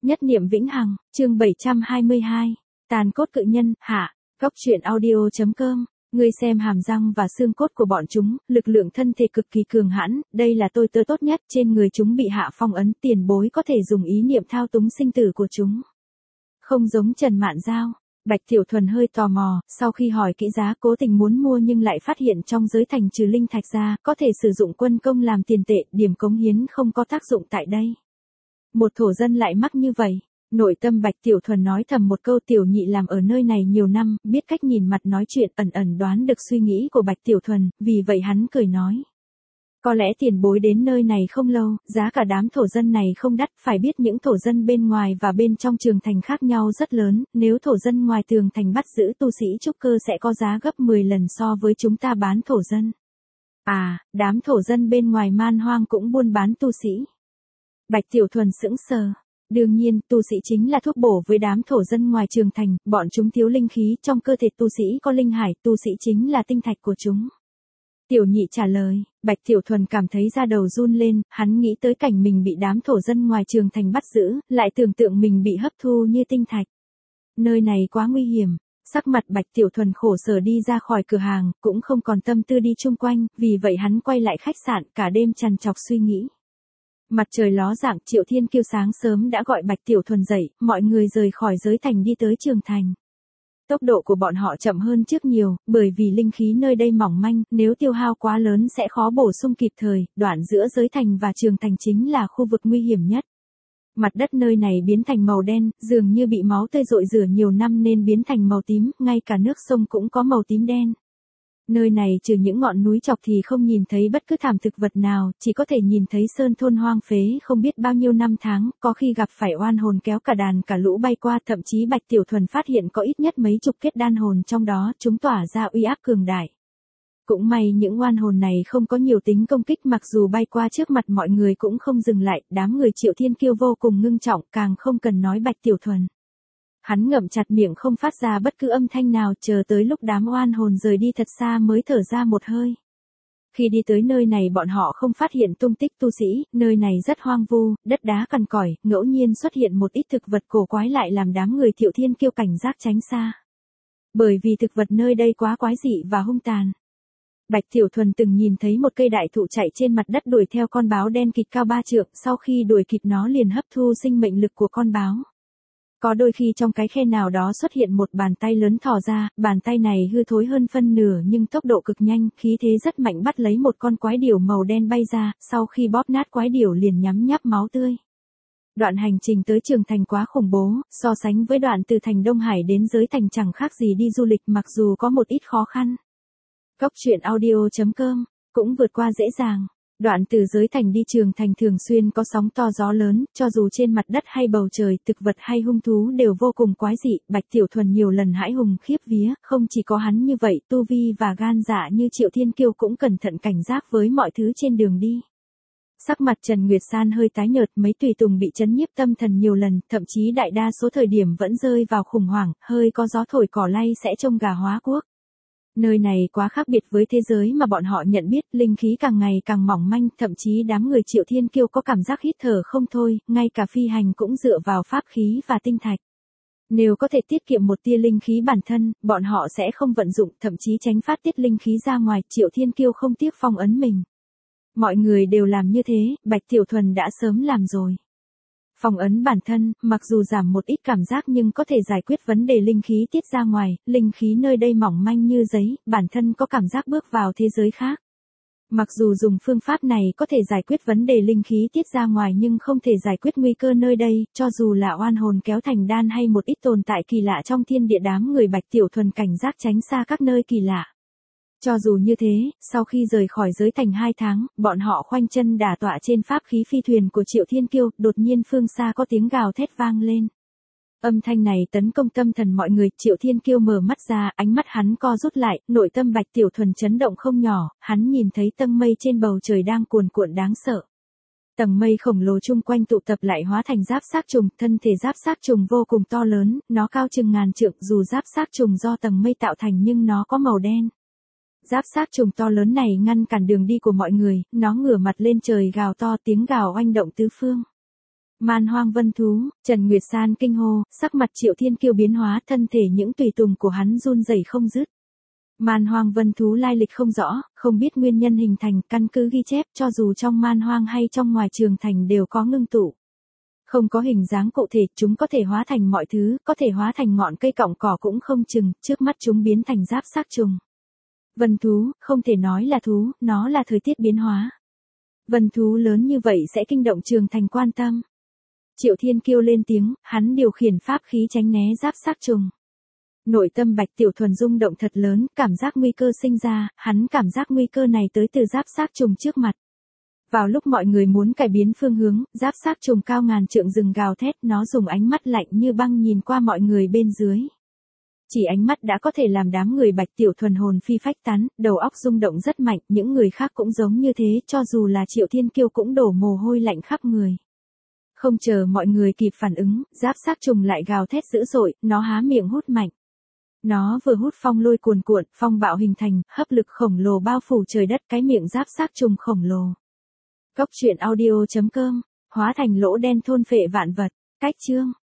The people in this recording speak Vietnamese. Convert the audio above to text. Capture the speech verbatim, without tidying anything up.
Nhất niệm vĩnh hằng, chương bảy trăm hai mươi hai. Tàn cốt cự nhân, hạ. Góc truyện audio chấm com. Ngươi xem hàm răng và xương cốt của bọn chúng, lực lượng thân thể cực kỳ cường hãn, đây là tôi tớ tốt nhất, trên người chúng bị hạ phong ấn, tiền bối có thể dùng ý niệm thao túng sinh tử của chúng. Không giống Trần Mạn Giao. Bạch Tiểu Thuần hơi tò mò, sau khi hỏi kỹ giá cố tình muốn mua nhưng lại phát hiện trong giới thành trừ linh thạch ra, có thể sử dụng quân công làm tiền tệ, điểm cống hiến không có tác dụng tại đây. Một thổ dân lại mắc như vậy. Nội tâm Bạch Tiểu Thuần nói thầm một câu, Tiểu Nhị làm ở nơi này nhiều năm, biết cách nhìn mặt nói chuyện, ẩn ẩn đoán được suy nghĩ của Bạch Tiểu Thuần, vì vậy hắn cười nói. Có lẽ tiền bối đến nơi này không lâu, giá cả đám thổ dân này không đắt, phải biết những thổ dân bên ngoài và bên trong trường thành khác nhau rất lớn, nếu thổ dân ngoài tường thành bắt giữ tu sĩ trúc cơ sẽ có giá gấp mười lần so với chúng ta bán thổ dân. À, đám thổ dân bên ngoài man hoang cũng buôn bán tu sĩ. Bạch Tiểu Thuần sững sờ. Đương nhiên, tu sĩ chính là thuốc bổ với đám thổ dân ngoài trường thành, bọn chúng thiếu linh khí, trong cơ thể tu sĩ có linh hải, tu sĩ chính là tinh thạch của chúng. Tiểu Nhị trả lời, Bạch Tiểu Thuần cảm thấy da đầu run lên, hắn nghĩ tới cảnh mình bị đám thổ dân ngoài trường thành bắt giữ, lại tưởng tượng mình bị hấp thu như tinh thạch. Nơi này quá nguy hiểm. Sắc mặt Bạch Tiểu Thuần khổ sở đi ra khỏi cửa hàng, cũng không còn tâm tư đi chung quanh, vì vậy hắn quay lại khách sạn, cả đêm trằn trọc suy nghĩ. Mặt trời ló dạng, Triệu Thiên Kiêu sáng sớm đã gọi Bạch Tiểu Thuần dậy, mọi người rời khỏi giới thành đi tới trường thành. Tốc độ của bọn họ chậm hơn trước nhiều, bởi vì linh khí nơi đây mỏng manh, nếu tiêu hao quá lớn sẽ khó bổ sung kịp thời, đoạn giữa giới thành và trường thành chính là khu vực nguy hiểm nhất. Mặt đất nơi này biến thành màu đen, dường như bị máu tươi rội rửa nhiều năm nên biến thành màu tím, ngay cả nước sông cũng có màu tím đen. Nơi này trừ những ngọn núi chọc thì không nhìn thấy bất cứ thảm thực vật nào, chỉ có thể nhìn thấy sơn thôn hoang phế không biết bao nhiêu năm tháng, có khi gặp phải oan hồn kéo cả đàn cả lũ bay qua, thậm chí Bạch Tiểu Thuần phát hiện có ít nhất mấy chục kết đan hồn trong đó, chúng tỏa ra uy áp cường đại. Cũng may những oan hồn này không có nhiều tính công kích, mặc dù bay qua trước mặt mọi người cũng không dừng lại, đám người Triệu Thiên Kiêu vô cùng ngưng trọng, càng không cần nói Bạch Tiểu Thuần. Hắn ngậm chặt miệng không phát ra bất cứ âm thanh nào, chờ tới lúc đám oan hồn rời đi thật xa mới thở ra một hơi. Khi đi tới nơi này bọn họ không phát hiện tung tích tu sĩ, nơi này rất hoang vu, đất đá cằn cỏi, ngẫu nhiên xuất hiện một ít thực vật cổ quái lại làm đám người Triệu Thiên Kiêu cảnh giác tránh xa. Bởi vì thực vật nơi đây quá quái dị và hung tàn. Bạch Tiểu Thuần từng nhìn thấy một cây đại thụ chạy trên mặt đất đuổi theo con báo đen kịt cao ba trượng, sau khi đuổi kịp nó liền hấp thu sinh mệnh lực của con báo. Có đôi khi trong cái khe nào đó xuất hiện một bàn tay lớn thò ra, bàn tay này hư thối hơn phân nửa nhưng tốc độ cực nhanh, khí thế rất mạnh, bắt lấy một con quái điểu màu đen bay ra, sau khi bóp nát quái điểu liền nhắm nháp máu tươi. Đoạn hành trình tới trường thành quá khủng bố, so sánh với đoạn từ thành Đông Hải đến giới thành chẳng khác gì đi du lịch, mặc dù có một ít khó khăn. Góc truyện audio chấm com cũng vượt qua dễ dàng. Đoạn từ giới thành đi trường thành thường xuyên có sóng to gió lớn, cho dù trên mặt đất hay bầu trời, thực vật hay hung thú đều vô cùng quái dị, Bạch Tiểu Thuần nhiều lần hãi hùng khiếp vía, không chỉ có hắn như vậy, tu vi và gan dạ như Triệu Thiên Kiêu cũng cẩn thận cảnh giác với mọi thứ trên đường đi. Sắc mặt Trần Nguyệt San hơi tái nhợt, mấy tùy tùng bị chấn nhiếp tâm thần nhiều lần, thậm chí đại đa số thời điểm vẫn rơi vào khủng hoảng, hơi có gió thổi cỏ lay sẽ trông gà hóa cuốc. Nơi này quá khác biệt với thế giới mà bọn họ nhận biết, linh khí càng ngày càng mỏng manh, thậm chí đám người Triệu Thiên Kiêu có cảm giác hít thở không thôi, ngay cả phi hành cũng dựa vào pháp khí và tinh thạch. Nếu có thể tiết kiệm một tia linh khí bản thân, bọn họ sẽ không vận dụng, thậm chí tránh phát tiết linh khí ra ngoài, Triệu Thiên Kiêu không tiếc phong ấn mình. Mọi người đều làm như thế, Bạch Tiểu Thuần đã sớm làm rồi. Phong ấn bản thân, mặc dù giảm một ít cảm giác nhưng có thể giải quyết vấn đề linh khí tiết ra ngoài, linh khí nơi đây mỏng manh như giấy, bản thân có cảm giác bước vào thế giới khác. Mặc dù dùng phương pháp này có thể giải quyết vấn đề linh khí tiết ra ngoài nhưng không thể giải quyết nguy cơ nơi đây, cho dù là oan hồn kéo thành đan hay một ít tồn tại kỳ lạ trong thiên địa, đám người Bạch Tiểu Thuần cảnh giác tránh xa các nơi kỳ lạ. Cho dù như thế, sau khi rời khỏi giới thành hai tháng, bọn họ khoanh chân đả tọa trên pháp khí phi thuyền của Triệu Thiên Kiêu, đột nhiên phương xa có tiếng gào thét vang lên. Âm thanh này tấn công tâm thần mọi người, Triệu Thiên Kiêu mở mắt ra, ánh mắt hắn co rút lại, nội tâm Bạch Tiểu Thuần chấn động không nhỏ, hắn nhìn thấy tầng mây trên bầu trời đang cuồn cuộn đáng sợ. Tầng mây khổng lồ chung quanh tụ tập lại hóa thành giáp xác trùng, thân thể giáp xác trùng vô cùng to lớn, nó cao chừng ngàn trượng, dù giáp xác trùng do tầng mây tạo thành nhưng nó có màu đen. Giáp xác trùng to lớn này ngăn cản đường đi của mọi người, nó ngửa mặt lên trời gào to, tiếng gào oanh động tứ phương. Man hoang vân thú, Trần Nguyệt San kinh hô, sắc mặt Triệu Thiên Kiêu biến hóa, thân thể những tùy tùng của hắn run rẩy không dứt. Man hoang vân thú lai lịch không rõ, không biết nguyên nhân hình thành, căn cứ ghi chép cho dù trong man hoang hay trong ngoài trường thành đều có ngưng tụ. Không có hình dáng cụ thể, chúng có thể hóa thành mọi thứ, có thể hóa thành ngọn cây cọng cỏ cũng không chừng, trước mắt chúng biến thành giáp xác trùng. Vân thú, không thể nói là thú, nó là thời tiết biến hóa. Vân thú lớn như vậy sẽ kinh động trường thành quan tâm. Triệu Thiên Kiêu lên tiếng, hắn điều khiển pháp khí tránh né giáp xác trùng. Nội tâm Bạch Tiểu Thuần rung động thật lớn, cảm giác nguy cơ sinh ra, hắn cảm giác nguy cơ này tới từ giáp xác trùng trước mặt. Vào lúc mọi người muốn cải biến phương hướng, giáp xác trùng cao ngàn trượng rừng gào thét, nó dùng ánh mắt lạnh như băng nhìn qua mọi người bên dưới. Chỉ ánh mắt đã có thể làm đám người Bạch Tiểu Thuần hồn phi phách tán, đầu óc rung động rất mạnh, những người khác cũng giống như thế, cho dù là Triệu Thiên Kiêu cũng đổ mồ hôi lạnh khắp người. Không chờ mọi người kịp phản ứng, giáp xác trùng lại gào thét dữ dội, nó há miệng hút mạnh. Nó vừa hút phong lôi cuồn cuộn, phong bạo hình thành, hấp lực khổng lồ bao phủ trời đất, cái miệng giáp xác trùng khổng lồ. Cốc truyện audio chấm com, hóa thành lỗ đen thôn phệ vạn vật, cách chương.